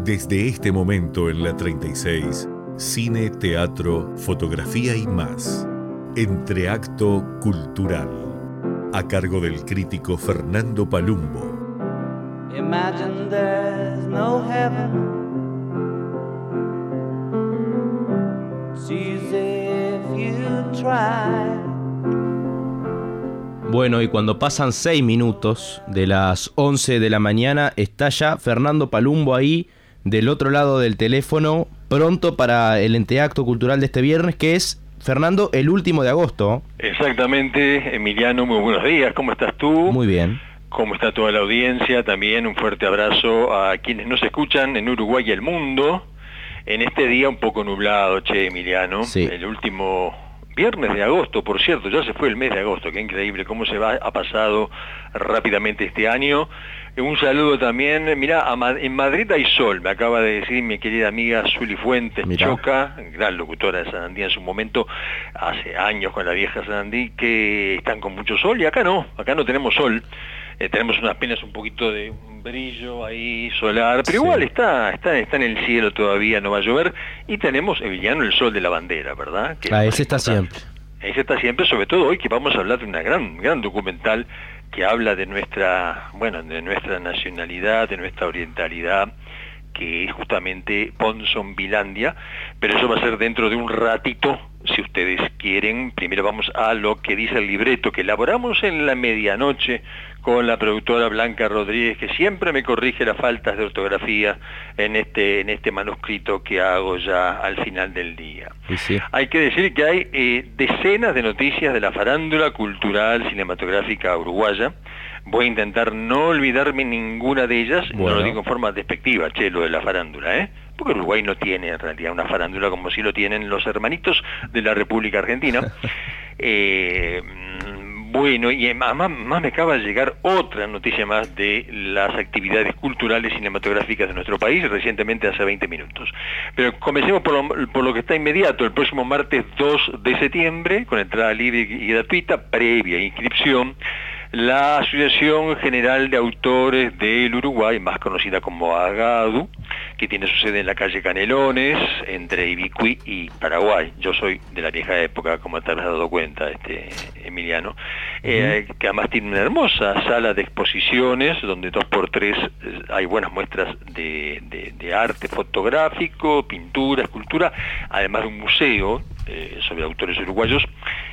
Desde este momento en la 36, cine, teatro, fotografía y más. Entreacto Cultural. A cargo del crítico Fernando Palumbo. Imagine there's no heaven. It's easy if you try. Bueno, y cuando pasan 6 minutos de las 11 de la mañana, está ya Fernando Palumbo ahí, del otro lado del teléfono, pronto para el Entreacto Cultural de este viernes, que es, Fernando, el último de agosto. Exactamente, Emiliano, muy buenos días, ¿cómo estás tú? Muy bien. ¿Cómo está toda la audiencia? También un fuerte abrazo a quienes nos escuchan en Uruguay y el mundo, en este día un poco nublado, Emiliano, sí. El último viernes de agosto, por cierto, ya se fue el mes de agosto, qué increíble cómo ha pasado rápidamente este año. Un saludo también, mirá, en Madrid hay sol, me acaba de decir mi querida amiga Zuli Fuentes, Choca, gran locutora de Sanandí en su momento, hace años con la vieja Sanandí, que están con mucho sol, y acá no tenemos sol, tenemos apenas un poquito de un brillo ahí solar, pero sí. Igual está en el cielo todavía, no va a llover, y tenemos, Emiliano, el sol de la bandera, ¿verdad? Que ese está siempre. Ese está siempre, sobre todo hoy que vamos a hablar de una gran documental que habla de nuestra nacionalidad, de nuestra orientalidad, que es justamente Ponsonbilandia, pero eso va a ser dentro de un ratito, si ustedes quieren. Primero vamos a lo que dice el libreto que elaboramos en la medianoche con la productora Blanca Rodríguez, que siempre me corrige las faltas de ortografía en este manuscrito que hago ya al final del día. Sí. Hay que decir que hay decenas de noticias de la farándula cultural cinematográfica uruguaya. Voy a intentar no olvidarme ninguna de ellas, bueno. No lo digo en forma despectiva, lo de la farándula, porque Uruguay no tiene en realidad una farándula como si lo tienen los hermanitos de la República Argentina. Bueno, y además me acaba de llegar otra noticia más de las actividades culturales cinematográficas de nuestro país, recientemente hace 20 minutos. Pero comencemos por lo que está inmediato, el próximo martes 2 de septiembre, con entrada libre y gratuita, previa inscripción, la Asociación General de Autores del Uruguay, más conocida como AGADU, que tiene su sede en la calle Canelones, entre Ibicuí y Paraguay. Yo soy de la vieja época, como te habrás dado cuenta, Emiliano, que además tiene una hermosa sala de exposiciones, donde 2x3 hay buenas muestras de arte fotográfico, pintura, escultura, además de un museo sobre autores uruguayos,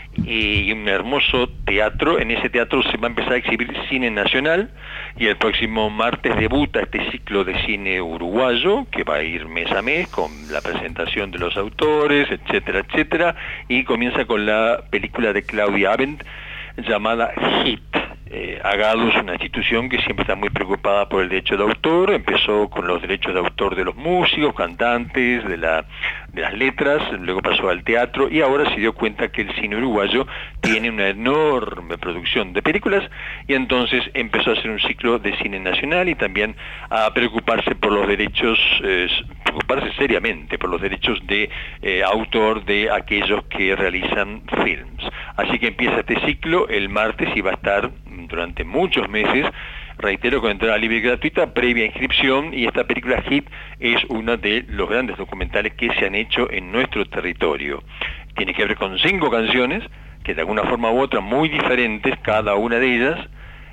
y un hermoso teatro. En ese teatro se va a empezar a exhibir cine nacional, y el próximo martes debuta este ciclo de cine uruguayo, que va a ir mes a mes con la presentación de los autores, etcétera, etcétera, y comienza con la película de Claudia Abendt llamada Hit. AGADU es una institución que siempre está muy preocupada por el derecho de autor. Empezó con los derechos de autor de los músicos, cantantes, de las letras, luego pasó al teatro, y ahora se dio cuenta que el cine uruguayo tiene una enorme producción de películas, y entonces empezó a hacer un ciclo de cine nacional y también a preocuparse por los derechos, preocuparse seriamente por los derechos de autor de aquellos que realizan films. Así que empieza este ciclo el martes y va a estar durante muchos meses, reitero, con entrada libre y gratuita, previa inscripción, y esta película Hit es uno de los grandes documentales que se han hecho en nuestro territorio. Tiene que ver con 5 canciones, que de alguna forma u otra, muy diferentes, cada una de ellas,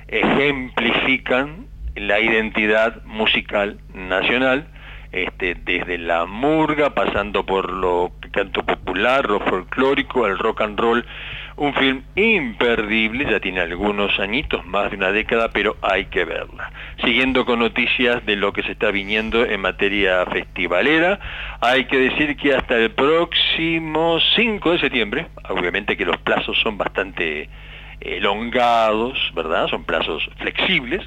ejemplifican la identidad musical nacional, desde la murga, pasando por lo canto popular, lo folclórico, el rock and roll. Un film imperdible, ya tiene algunos añitos, más de una década, pero hay que verla. Siguiendo con noticias de lo que se está viniendo en materia festivalera, hay que decir que hasta el próximo 5 de septiembre, obviamente que los plazos son bastante elongados, ¿verdad? Son plazos flexibles.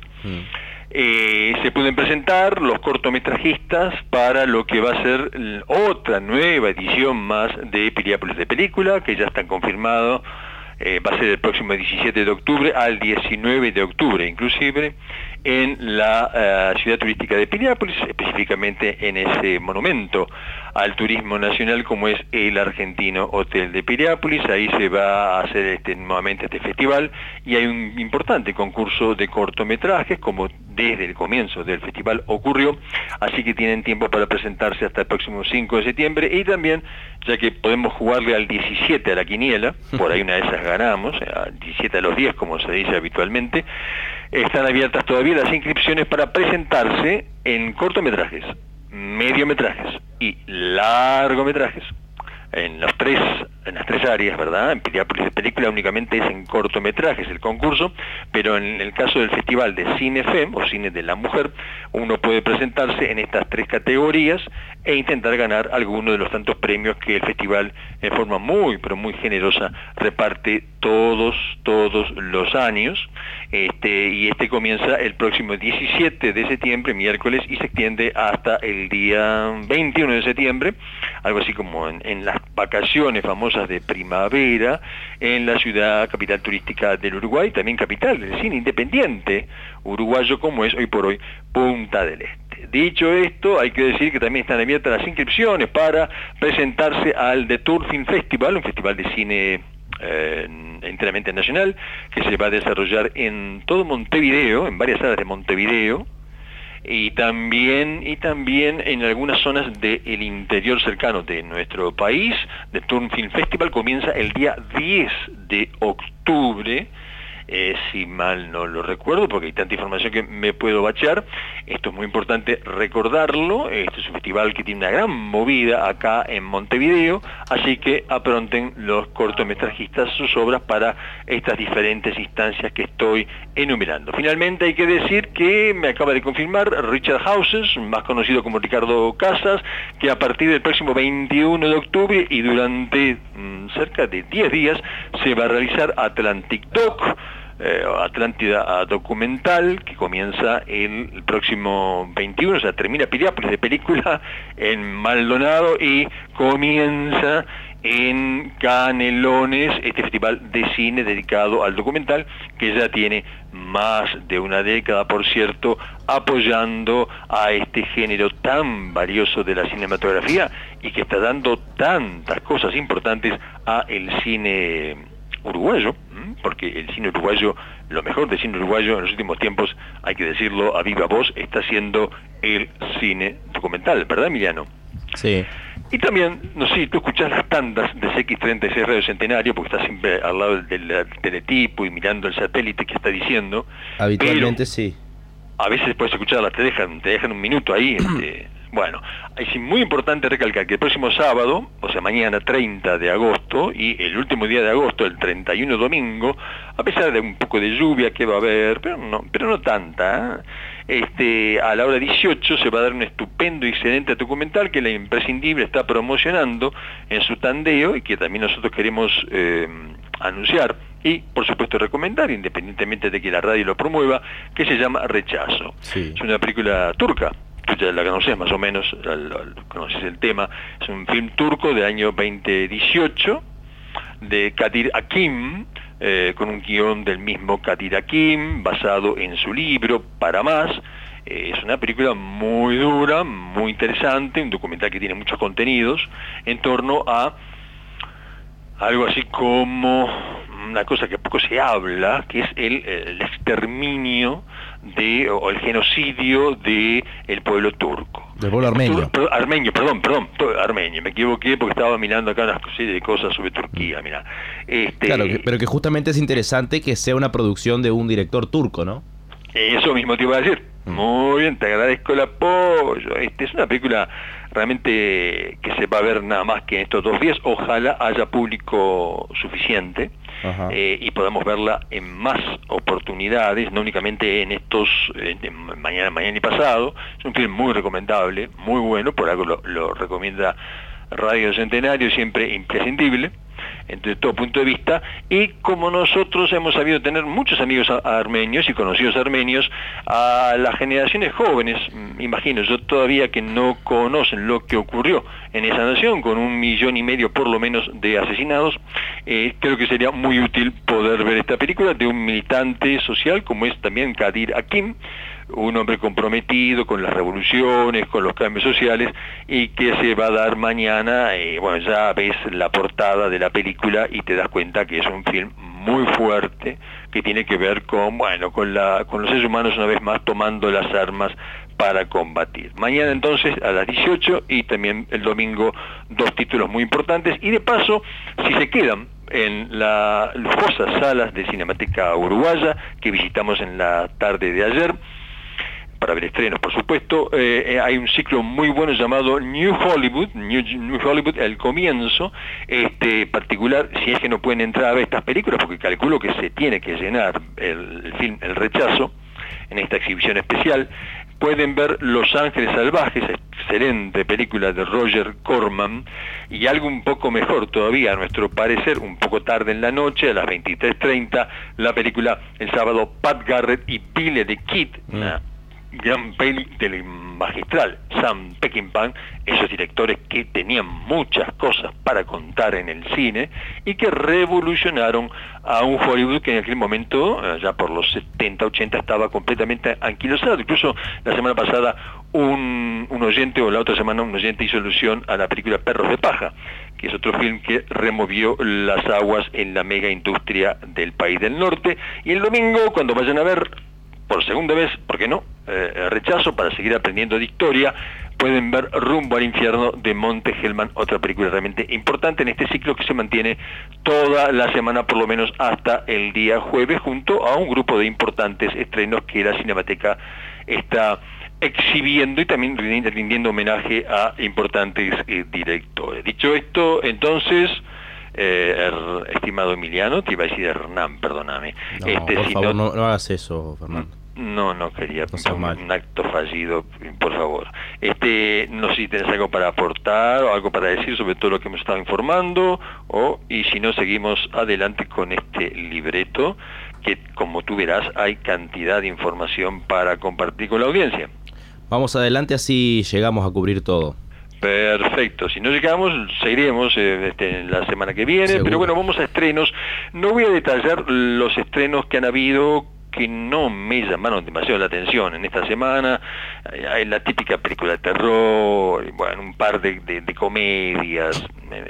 Se pueden presentar los cortometrajistas para lo que va a ser otra nueva edición más de Piriápolis de Película, que ya están confirmados. Va a ser el próximo 17 de octubre al 19 de octubre, inclusive, en la ciudad turística de Piriápolis, específicamente en ese monumento al turismo nacional, como es el Argentino Hotel de Piriápolis. Ahí se va a hacer nuevamente este festival, y hay un importante concurso de cortometrajes, como desde el comienzo del festival ocurrió, así que tienen tiempo para presentarse hasta el próximo 5 de septiembre, y también, ya que podemos jugarle al 17 a la quiniela, por ahí una de esas ganamos, al 17 a los 10, como se dice habitualmente, están abiertas todavía las inscripciones para presentarse en cortometrajes, mediometrajes y largometrajes, en las tres áreas, ¿verdad? En Piriápolis de película únicamente es en cortometrajes el concurso, pero en el caso del Festival de Cine FEM, o Cine de la Mujer, uno puede presentarse en estas tres categorías e intentar ganar alguno de los tantos premios que el festival, en forma muy, pero muy generosa, reparte todos los años, y comienza el próximo 17 de septiembre, miércoles, y se extiende hasta el día 21 de septiembre, algo así como en las vacaciones famosas de primavera, en la ciudad capital turística del Uruguay, también capital del cine independiente uruguayo, como es hoy por hoy Punta del Este. Dicho esto, hay que decir que también están abiertas las inscripciones para presentarse al The Tour Film Festival, un festival de cine enteramente nacional, que se va a desarrollar en todo Montevideo, en varias salas de Montevideo, y también en algunas zonas del interior cercano de nuestro país. The Tour Film Festival comienza el día 10 de octubre, si mal no lo recuerdo, porque hay tanta información que me puedo bachear. Esto es muy importante recordarlo. Este es un festival que tiene una gran movida acá en Montevideo, así que apronten los cortometrajistas sus obras para estas diferentes instancias que estoy enumerando. Finalmente hay que decir que me acaba de confirmar Richard Houses, más conocido como Ricardo Casas, que a partir del próximo 21 de octubre y durante cerca de 10 días se va a realizar Atlantic Doc, Atlántida documental, que comienza el próximo 21, o sea, termina Piriápolis de película en Maldonado y comienza en Canelones, este festival de cine dedicado al documental, que ya tiene más de una década, por cierto, apoyando a este género tan valioso de la cinematografía y que está dando tantas cosas importantes a el cine uruguayo, porque el cine uruguayo, lo mejor del cine uruguayo en los últimos tiempos, hay que decirlo a viva voz, está siendo el cine documental, ¿verdad, Emiliano? Sí. Y también, no sé, tú escuchás las tandas de CX36 Radio Centenario, porque estás siempre al lado del teletipo y mirando el satélite que está diciendo. Habitualmente sí. A veces puedes escucharlas, te dejan un minuto ahí. Bueno, es muy importante recalcar que el próximo sábado, o sea mañana 30 de agosto, y el último día de agosto, el 31 domingo, a pesar de un poco de lluvia que va a haber, pero no tanta, a la hora 18 se va a dar un estupendo y excelente documental que la Imprescindible está promocionando en su tandeo y que también nosotros queremos anunciar y por supuesto recomendar, independientemente de que la radio lo promueva, que se llama Rechazo. Sí. Es una película turca. Tú ya la conoces más o menos, conoces el tema. Es un film turco del año 2018 de Kadir Akim, con un guión del mismo Kadir Akim, basado en su libro Para Más. Es una película muy dura, muy interesante, un documental que tiene muchos contenidos en torno a algo así como una cosa que poco se habla, que es el exterminio o el genocidio del pueblo turco. Del pueblo armenio. Armenio, me equivoqué porque estaba mirando acá una serie de cosas sobre Turquía, mira. Claro, pero que justamente es interesante que sea una producción de un director turco, ¿no? Eso mismo te iba a decir. Muy bien, te agradezco el apoyo. Es una película realmente que se va a ver nada más que en estos 2 días. Ojalá haya público suficiente y podamos verla en más oportunidades, no únicamente en estos mañana y pasado. Es un film muy recomendable, muy bueno, por algo lo recomienda Radio Centenario, siempre imprescindible desde todo punto de vista, y como nosotros hemos sabido tener muchos amigos armenios y conocidos armenios, a las generaciones jóvenes, imagino yo todavía que no conocen lo que ocurrió en esa nación, con 1,5 millones por lo menos de asesinados, creo que sería muy útil poder ver esta película de un militante social como es también Kadir Akim, un hombre comprometido con las revoluciones, con los cambios sociales, y que se va a dar mañana. Bueno, ya ves la portada de la película y te das cuenta que es un film muy fuerte, que tiene que ver con, bueno, con los seres humanos una vez más tomando las armas para combatir. Mañana entonces a las 18 y también el domingo 2 títulos muy importantes, y de paso, si se quedan en las lujosas salas de Cinemateca Uruguaya que visitamos en la tarde de ayer, para ver estrenos, por supuesto, hay un ciclo muy bueno llamado New Hollywood, New Hollywood, el comienzo, particular, si es que no pueden entrar a ver estas películas, porque calculo que se tiene que llenar el film El Rechazo, en esta exhibición especial, pueden ver Los Ángeles Salvajes, excelente película de Roger Corman, y algo un poco mejor todavía, a nuestro parecer, un poco tarde en la noche, a las 23:30, la película el sábado Pat Garrett y Billy the Kid, una gran peli del magistral Sam Peckinpah, esos directores que tenían muchas cosas para contar en el cine y que revolucionaron a un Hollywood que en aquel momento, ya por los 70, 80, estaba completamente anquilosado. Incluso la semana pasada un oyente, o la otra semana un oyente hizo alusión a la película Perros de Paja, que es otro film que removió las aguas en la mega industria del país del norte. Y el domingo, cuando vayan a ver por segunda vez, ¿por qué no?, Rechazo, para seguir aprendiendo de historia, pueden ver Rumbo al Infierno de Monte Hellman, otra película realmente importante en este ciclo que se mantiene toda la semana, por lo menos hasta el día jueves, junto a un grupo de importantes estrenos que la Cinemateca está exhibiendo y también rindiendo homenaje a importantes directores. Dicho esto, entonces, estimado Emiliano, te iba a decir Hernán, perdóname. No, por favor, no hagas eso, Fernando. No quería, no un acto fallido, por favor. No sé si tenés algo para aportar o algo para decir sobre todo lo que hemos estado informando, y si no, seguimos adelante con este libreto, que como tú verás hay cantidad de información para compartir con la audiencia. Vamos adelante, así llegamos a cubrir todo. Perfecto, si no llegamos, seguiremos la semana que viene. Seguro. Pero bueno, vamos a estrenos. No voy a detallar los estrenos que han habido, que no me llamaron demasiado la atención en esta semana. Hay la típica película de terror, bueno, un par de comedias,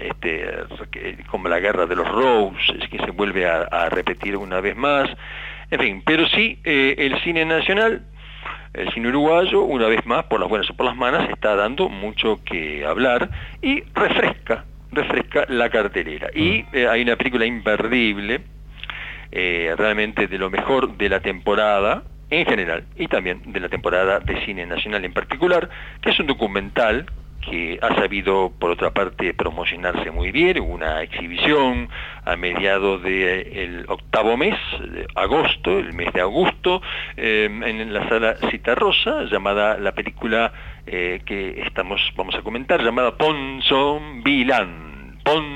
como La Guerra de los Roses, que se vuelve a repetir una vez más, en fin, pero sí, el cine nacional, el cine uruguayo, una vez más, por las buenas o por las malas, está dando mucho que hablar y refresca la cartelera. Y hay una película imperdible, realmente de lo mejor de la temporada en general y también de la temporada de cine nacional en particular, que es un documental que ha sabido, por otra parte, promocionarse muy bien. Hubo una exhibición a mediados del octavo mes, de agosto, el mes de agosto, en la sala Citarrosa, llamada la película que vamos a comentar, llamada Ponzonvilán,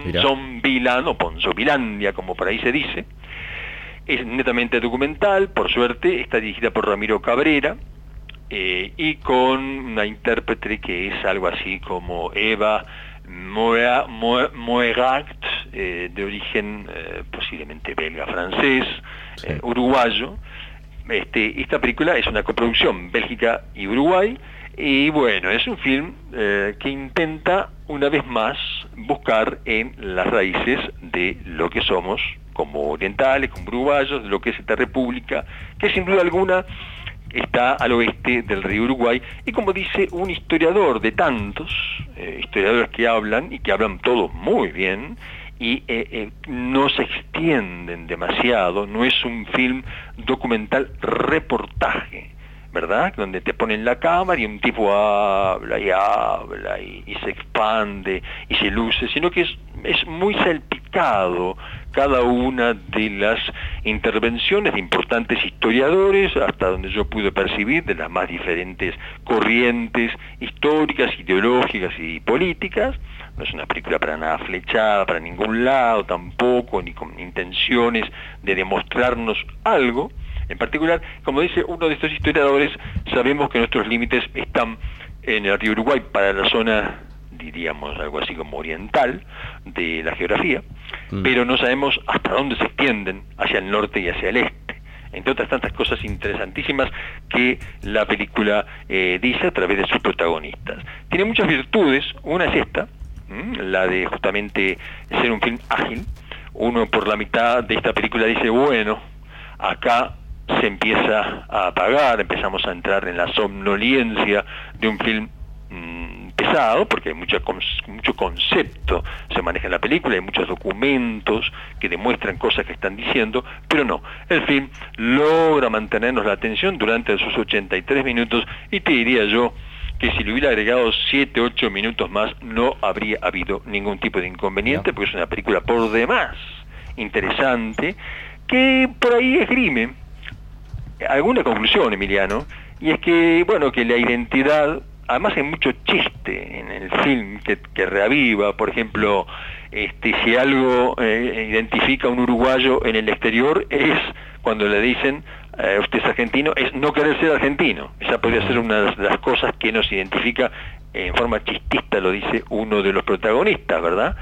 o Ponzovilandia, como por ahí se dice. Es netamente documental, por suerte, está dirigida por Ramiro Cabrera, y con una intérprete que es algo así como Eva Moerat, de origen posiblemente belga, francés, sí, uruguayo. Esta película es una coproducción Bélgica y Uruguay, y bueno, es un film que intenta una vez más buscar en las raíces de lo que somos como orientales, como uruguayos, de lo que es esta república, que sin duda alguna está al oeste del río Uruguay, y como dice un historiador de tantos, historiadores que hablan, y que hablan todos muy bien, y no se extienden demasiado, no es un film documental reportaje, ¿verdad?, donde te ponen la cámara y un tipo habla y se expande y se luce, sino que es muy salpicado cada una de las intervenciones de importantes historiadores, hasta donde yo pude percibir, de las más diferentes corrientes históricas, ideológicas y políticas. No es una película para nada flechada para ningún lado tampoco, ni con intenciones de demostrarnos algo. En particular, como dice uno de estos historiadores, sabemos que nuestros límites están en el río Uruguay para la zona, diríamos algo así como oriental de la geografía, pero no sabemos hasta dónde se extienden hacia el norte y hacia el este. entre otras tantas cosas interesantísimas que la película dice a través de sus protagonistas. Tiene muchas virtudes, una es esta, la de justamente ser un film ágil. Uno por la mitad de esta película dice, bueno, acá se empieza a apagar, empezamos a entrar en la somnolencia de un film pesado, porque hay mucho concepto se maneja en la película, hay muchos documentos que demuestran cosas que están diciendo, pero no, el film logra mantenernos la atención durante sus 83 minutos, y te diría yo que si le hubiera agregado 7, 8 minutos más no habría habido ningún tipo de inconveniente, porque es una película por demás interesante, que por ahí esgrime alguna conclusión, Emiliano, y es que, bueno, que la identidad, además hay mucho chiste en el film que reaviva, por ejemplo, si algo identifica a un uruguayo en el exterior es cuando le dicen usted es argentino, es no querer ser argentino. Esa podría ser una de las cosas que nos identifica en forma chistista, lo dice uno de los protagonistas, ¿verdad?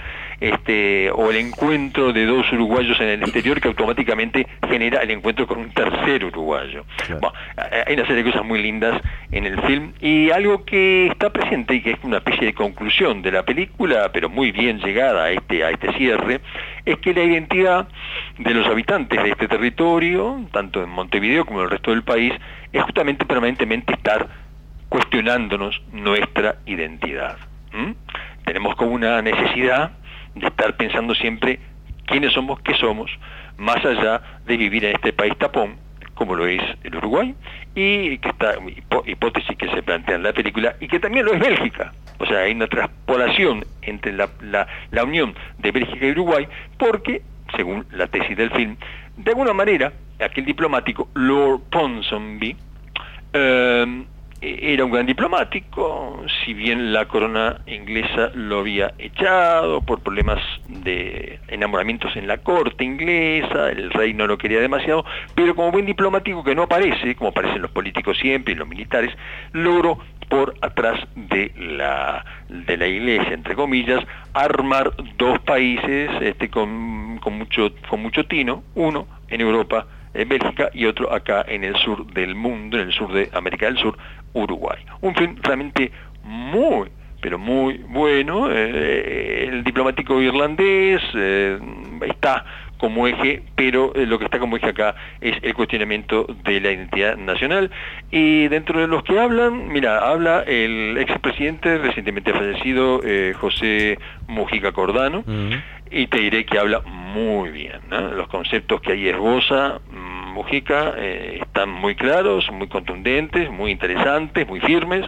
O el encuentro de dos uruguayos en el exterior que automáticamente genera el encuentro con un tercer uruguayo. Claro. Bueno, hay una serie de cosas muy lindas en el film, y algo que está presente y que es una especie de conclusión de la película, pero muy bien llegada a este cierre, es que la identidad de los habitantes de este territorio, tanto en Montevideo como en el resto del país, es justamente permanentemente estar cuestionándonos nuestra identidad. Tenemos como una necesidad de estar pensando siempre quiénes somos, qué somos, más allá de vivir en este país tapón, como lo es el Uruguay, y que esta hipótesis que se plantea en la película, y que también lo es Bélgica. O sea, hay una traspolación entre la unión de Bélgica y Uruguay, porque, según la tesis del film, de alguna manera, aquel diplomático, Lord Ponsonby, era un gran diplomático, si bien la corona inglesa lo había echado por problemas de enamoramientos en la corte inglesa, el rey no lo quería demasiado, pero como buen diplomático que no aparece, como aparecen los políticos siempre y los militares, logró por atrás de la iglesia, entre comillas, armar dos países con mucho tino, uno en Europa, en Bélgica, y otro acá en el sur del mundo, en el sur de América del Sur, Uruguay. Un film realmente muy, pero muy bueno. El diplomático irlandés está como eje, pero lo que está como eje acá es el cuestionamiento de la identidad nacional. Y dentro de los que hablan, mira, habla el expresidente recientemente fallecido, José Mujica Cordano, y te diré que habla muy bien, ¿no? Los conceptos que ahí esboza Mujica están muy claros, muy contundentes, muy interesantes, muy firmes.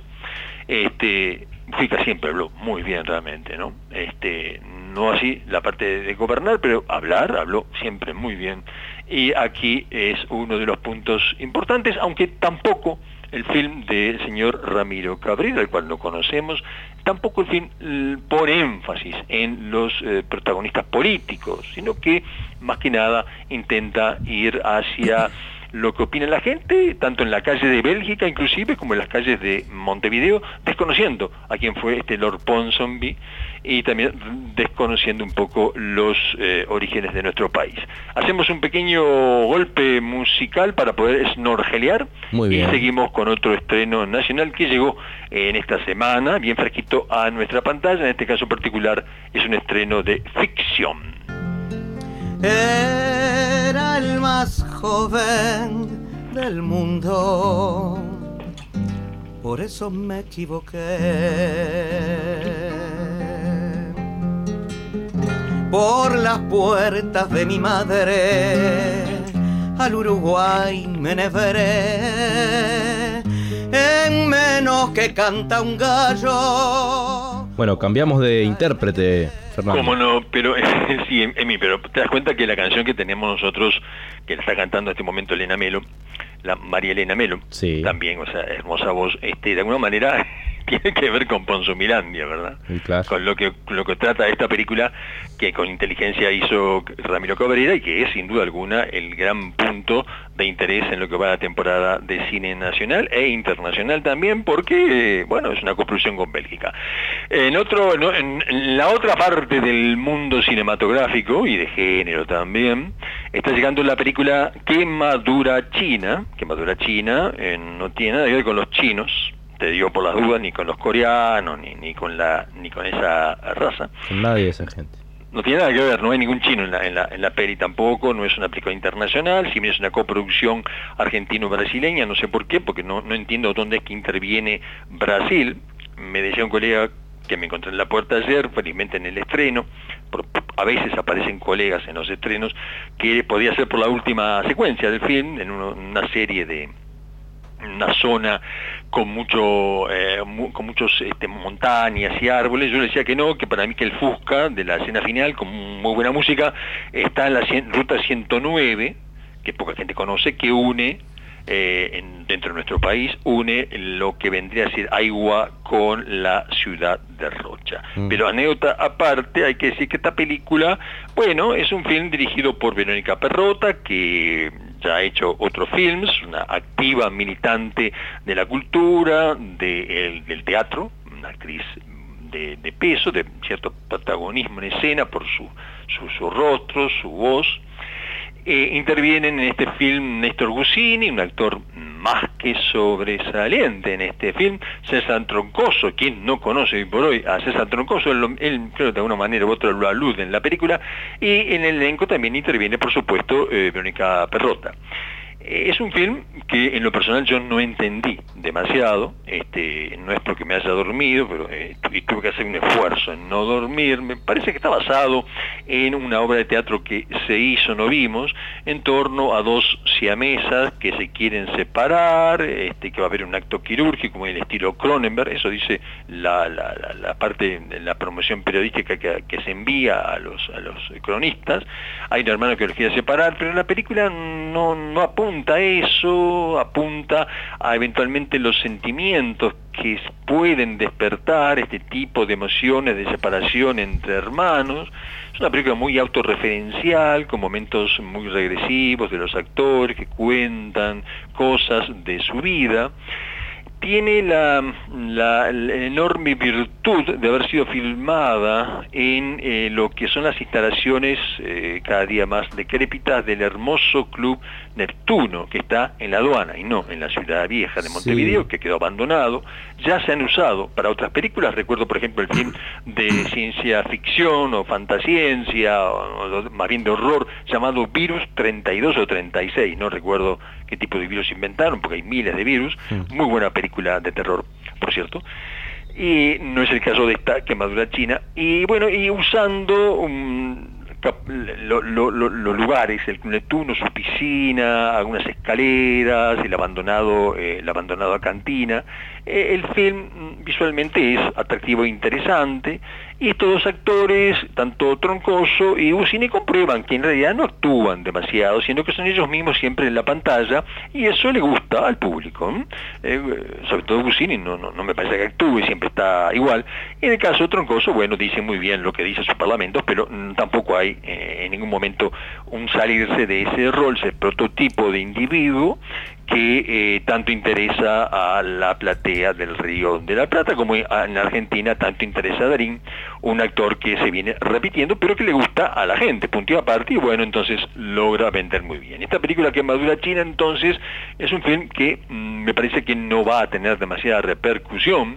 Mujica siempre habló muy bien realmente, ¿no? No así la parte de gobernar, pero habló siempre muy bien. Y aquí es uno de los puntos importantes, aunque tampoco el film del señor Ramiro Cabrera, el cual no conocemos, tampoco el film pone énfasis en los protagonistas políticos, sino que más que nada intenta ir hacia lo que opina la gente, tanto en la calle de Bélgica inclusive, como en las calles de Montevideo, desconociendo a quién fue Lord Ponsonby, y también desconociendo un poco los orígenes de nuestro país. Hacemos un pequeño golpe musical para poder snorkelear y seguimos con otro estreno nacional que llegó en esta semana, bien fresquito a nuestra pantalla. En este caso particular es un estreno de ficción. Era el más joven del mundo, por eso me equivoqué. Por las puertas de mi madre al Uruguay me enhebré, en menos que canta un gallo. Bueno, cambiamos de intérprete, Fernando. ¿Cómo no? Pero sí, Emi, pero te das cuenta que la canción que tenemos nosotros, que la está cantando en este momento Elena Melo, la María Elena Melo, sí, también, o sea, hermosa voz, de alguna manera tiene que ver con Ponzomilandia, ¿verdad? Claro. Con lo que trata esta película que con inteligencia hizo Ramiro Cabrera, y que es sin duda alguna el gran punto de interés en lo que va a la temporada de cine nacional e internacional también, porque bueno, es una coproducción con Bélgica. En la otra parte del mundo cinematográfico y de género también, está llegando la película Quemadura China. Quemadura China no tiene nada que ver con los chinos, te digo por las dudas, ni con los coreanos, ni con esa raza. Con nadie de esa gente. No tiene nada que ver, no hay ningún chino en la peli tampoco, no es una película internacional, si bien es una coproducción argentino-brasileña, no sé por qué, porque no entiendo dónde es que interviene Brasil. Me decía un colega que me encontré en la puerta ayer, felizmente en el estreno, a veces aparecen colegas en los estrenos, que podía ser por la última secuencia del film, en una serie de una zona con muchos montañas y árboles. Yo le decía que no, que para mí que el Fusca de la escena final, con muy buena música, está en la ruta 109, que poca gente conoce, que une dentro de nuestro país, une lo que vendría a ser Aigua con la ciudad de Rocha. Pero anécdota aparte, hay que decir que esta película, bueno, es un film dirigido por Verónica Perrota, que ya ha hecho otros films, una activa militante de la cultura, del teatro, una actriz de peso, de cierto protagonismo en escena por su rostro, su voz. Intervienen en este film Néstor Gusini, un actor más que sobresaliente en este film, César Troncoso. Quien no conoce hoy por hoy a César Troncoso, él creo que de alguna manera u otra lo alude en la película, y en el elenco también interviene, por supuesto, Verónica Perrota. Es un film que en lo personal yo no entendí demasiado, no es porque me haya dormido, pero y tuve que hacer un esfuerzo en no dormir. Me parece que está basado en una obra de teatro que se hizo, no vimos, en torno a dos siamesas que se quieren separar, que va a haber un acto quirúrgico en el estilo Cronenberg, eso dice la parte de la promoción periodística que se envía a los cronistas. Hay un hermano que los quiere separar, pero la película no apunta a eso, apunta a eventualmente los sentimientos que pueden despertar este tipo de emociones de separación entre hermanos. Es una película muy autorreferencial, con momentos muy regresivos de los actores que cuentan cosas de su vida. Tiene la enorme virtud de haber sido filmada en lo que son las instalaciones cada día más decrépitas del hermoso Club Neptuno, que está en la aduana y no en la ciudad vieja de Montevideo, sí, que quedó abandonado. Ya se han usado para otras películas. Recuerdo, por ejemplo, el film de ciencia ficción o fantasciencia, o más bien de horror, llamado Virus 32 o 36, no recuerdo qué tipo de virus inventaron, porque hay miles de virus. Muy buena película de terror, por cierto. Y no es el caso de esta Quemadura China. Y bueno, y usando los lugares, el Neptuno, su piscina, algunas escaleras, el abandonado cantina. El film visualmente es atractivo e interesante, y estos dos actores, tanto Troncoso y Gusini, comprueban que en realidad no actúan demasiado, sino que son ellos mismos siempre en la pantalla, y eso le gusta al público. Sobre todo Gusini no me parece que actúe, siempre está igual. En el caso de Troncoso, bueno, dice muy bien lo que dice su parlamento, pero tampoco hay en ningún momento un salirse de ese rol, ese prototipo de individuo que tanto interesa a la platea del Río de la Plata, como en Argentina tanto interesa a Darín, un actor que se viene repitiendo, pero que le gusta a la gente, punto y aparte, y bueno, entonces logra vender muy bien. Esta película Quemadura China, entonces, es un film que me parece que no va a tener demasiada repercusión,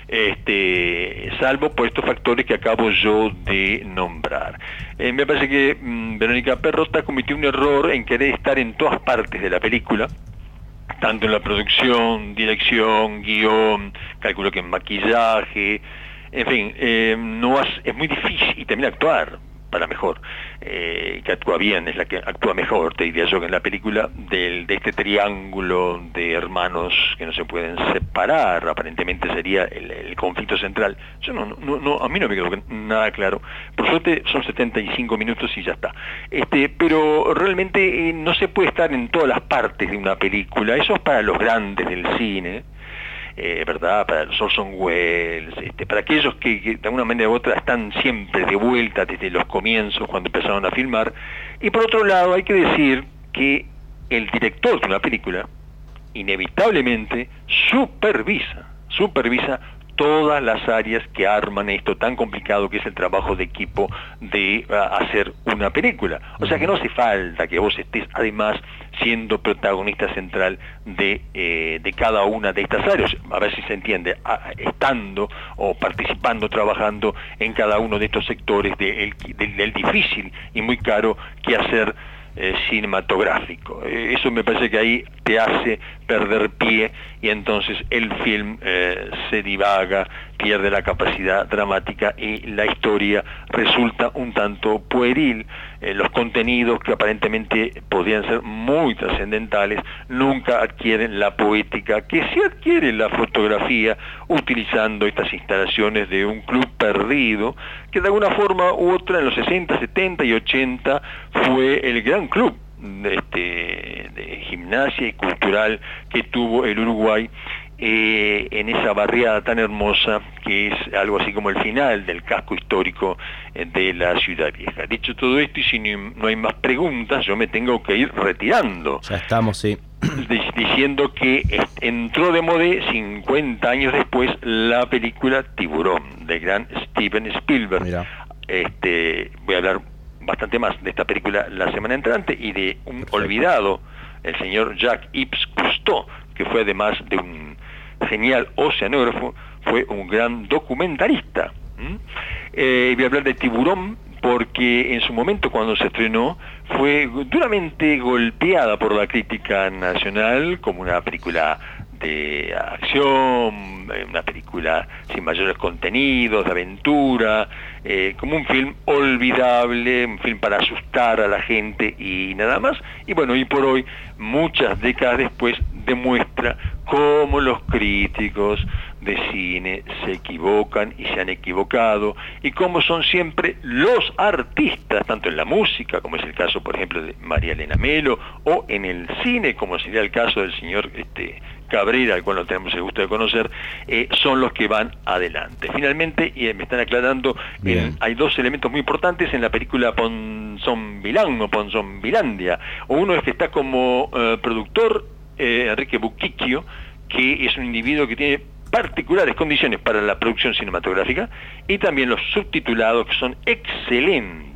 salvo por estos factores que acabo yo de nombrar. Me parece que Verónica Perrota cometió un error en querer estar en todas partes de la película, tanto en la producción, dirección, guión, calculo que en maquillaje, en fin, es muy difícil, y también actuar para mejor, que actúa bien, es la que actúa mejor, te diría yo, que en la película, de este triángulo de hermanos que no se pueden separar, aparentemente sería el conflicto central. Yo a mí no me quedó nada claro. Por suerte son 75 minutos y ya está. Pero realmente no se puede estar en todas las partes de una película. Eso es para los grandes del cine, ¿verdad? Para los Orson Welles, para aquellos que de alguna manera u otra están siempre de vuelta desde los comienzos, cuando empezaron a filmar. Y por otro lado, hay que decir que el director de una película inevitablemente supervisa todas las áreas que arman esto tan complicado que es el trabajo de equipo de hacer una película. O sea que no hace falta que vos estés además siendo protagonista central de cada una de estas áreas, a ver si se entiende, estando o participando, trabajando en cada uno de estos sectores del difícil y muy caro quehacer cinematográfico. Eso me parece que ahí te hace perder pie y entonces el film se divaga, pierde la capacidad dramática y la historia resulta un tanto pueril. Los contenidos que aparentemente podrían ser muy trascendentales nunca adquieren la poética que sí adquiere la fotografía utilizando estas instalaciones de un club perdido que de alguna forma u otra en los 60, 70 y 80 fue el gran club de gimnasia y cultural que tuvo el Uruguay en esa barriada tan hermosa que es algo así como el final del casco histórico de la Ciudad Vieja. Dicho todo esto, y si no hay más preguntas, yo me tengo que ir retirando. Ya estamos, sí. Diciendo que entró de moda 50 años después la película Tiburón, del gran Steven Spielberg. Mira. Voy a hablar bastante más de esta película la semana entrante y de un olvidado, el señor Jacques-Yves Cousteau, que fue además de un genial oceanógrafo, fue un gran documentalista. Voy a hablar de Tiburón porque en su momento cuando se estrenó fue duramente golpeada por la crítica nacional como una película de acción, una película sin mayores contenidos, de aventura, como un film olvidable, un film para asustar a la gente y nada más. Y bueno, y por hoy, muchas décadas después, demuestra cómo los críticos de cine se equivocan y se han equivocado, y cómo son siempre los artistas, tanto en la música, como es el caso, por ejemplo, de María Elena Melo, o en el cine, como sería el caso del señor Cabrera, al cual no tenemos el gusto de conocer, son los que van adelante. Finalmente, me están aclarando, hay dos elementos muy importantes en la película Ponzonvilán o Ponzonvilandia. Uno es que está como productor Enrique Buquicchio, que es un individuo que tiene particulares condiciones para la producción cinematográfica, y también los subtitulados, que son excelentes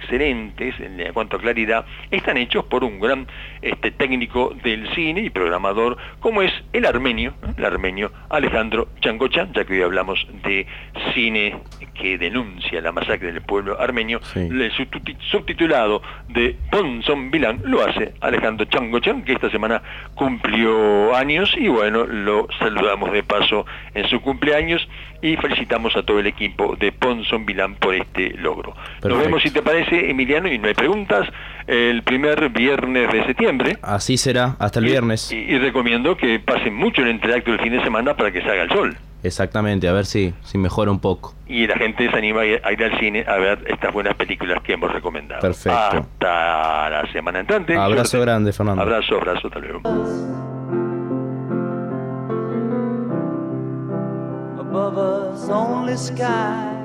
en cuanto a claridad, están hechos por un gran técnico del cine y programador como es el armenio Alejandro Changocha, ya que hoy hablamos de cine que denuncia la masacre del pueblo armenio. Sí. El subtitulado de Ponzonvilán lo hace Alejandro Changocha, que esta semana cumplió años, y bueno, lo saludamos de paso en su cumpleaños y felicitamos a todo el equipo de Ponzonvilán por este logro. Perfecto. Nos vemos, si te parece, Emiliano, y no hay preguntas, el primer viernes de septiembre. Así será, hasta el viernes. Y recomiendo que pasen mucho en el entreacto del fin de semana para que salga el sol. Exactamente, a ver si mejora un poco. Y la gente se anima a ir al cine a ver estas buenas películas que hemos recomendado. Perfecto. Hasta la semana entrante. Abrazo grande, Fernando. Abrazo, hasta luego. Above us only sky.